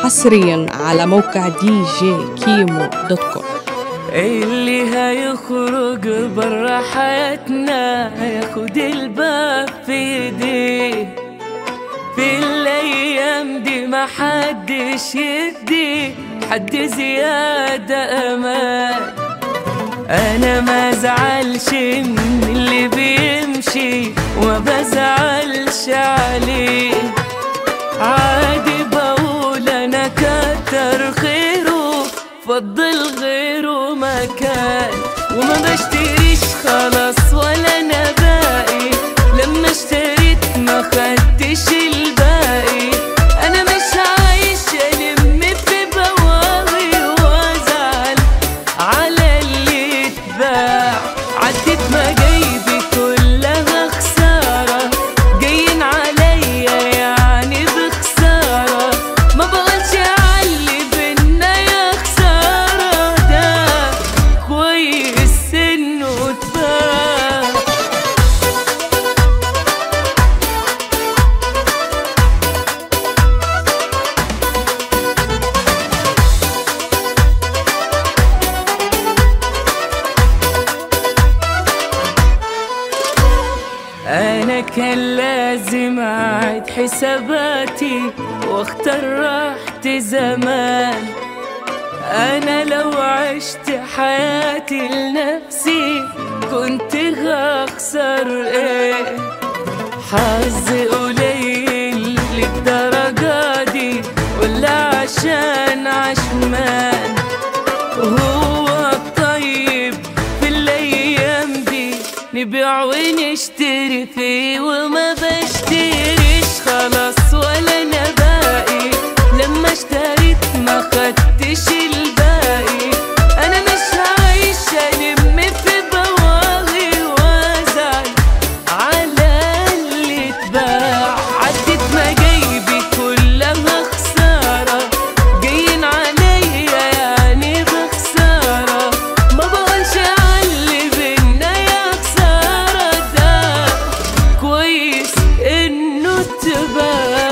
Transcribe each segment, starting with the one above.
حصريا على موقع دي جي كيمو دوت كوم. اللي هيخرج برا حياتنا ياخد الباب في ايديه، في الايام دي محدش يدي حد زيادة امان. انا ما زعلش من اللي بيمشي وما بزعلش عليه، عادي بقول انا كتر خيره فضل غيره مكان. وما بشتريش خلاص ولا انا باقي، لما اشتريت ما خدتش الباقي. انا مش عايش الم في بواغي وازعل على اللي اتباع. عدت مجايبي كلها خسارة، جايين عليا يعني بخسارة. ما بقولش علي بينا يا خسارة، ده كويس انه اتباع. أنا كان لازم أعيد حساباتي واختار راحتي زمان. أنا لو عشت حياتي لنفسي كنت هخسر ايه؟ حظي قليل للدرجة دي ولا عشان عشمان؟ هو الطيب في الأيام دي نبيع ونشتري فيه، وما بشتريش خلاص ولا انا باقي. لما اشتريت ما خدتش الباقي. انا مش عايشة الم في بواغي وازعل على اللي اتباع. عدت مجايبي كلها خسارة، جايين عليا يعني بخسارة. ما بقولش علي بينا يا خسارة، ده كويس انه اتباع.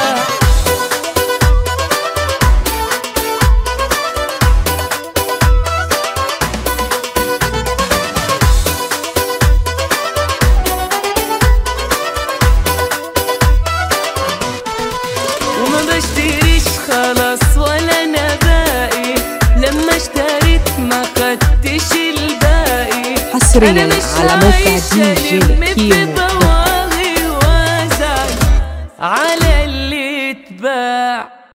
وما بشتريش خلاص ولا انا باقي، لما اشتريت ما خدتش الباقي. حصريا على موقع دي جي كيمو. على اللي اتباع.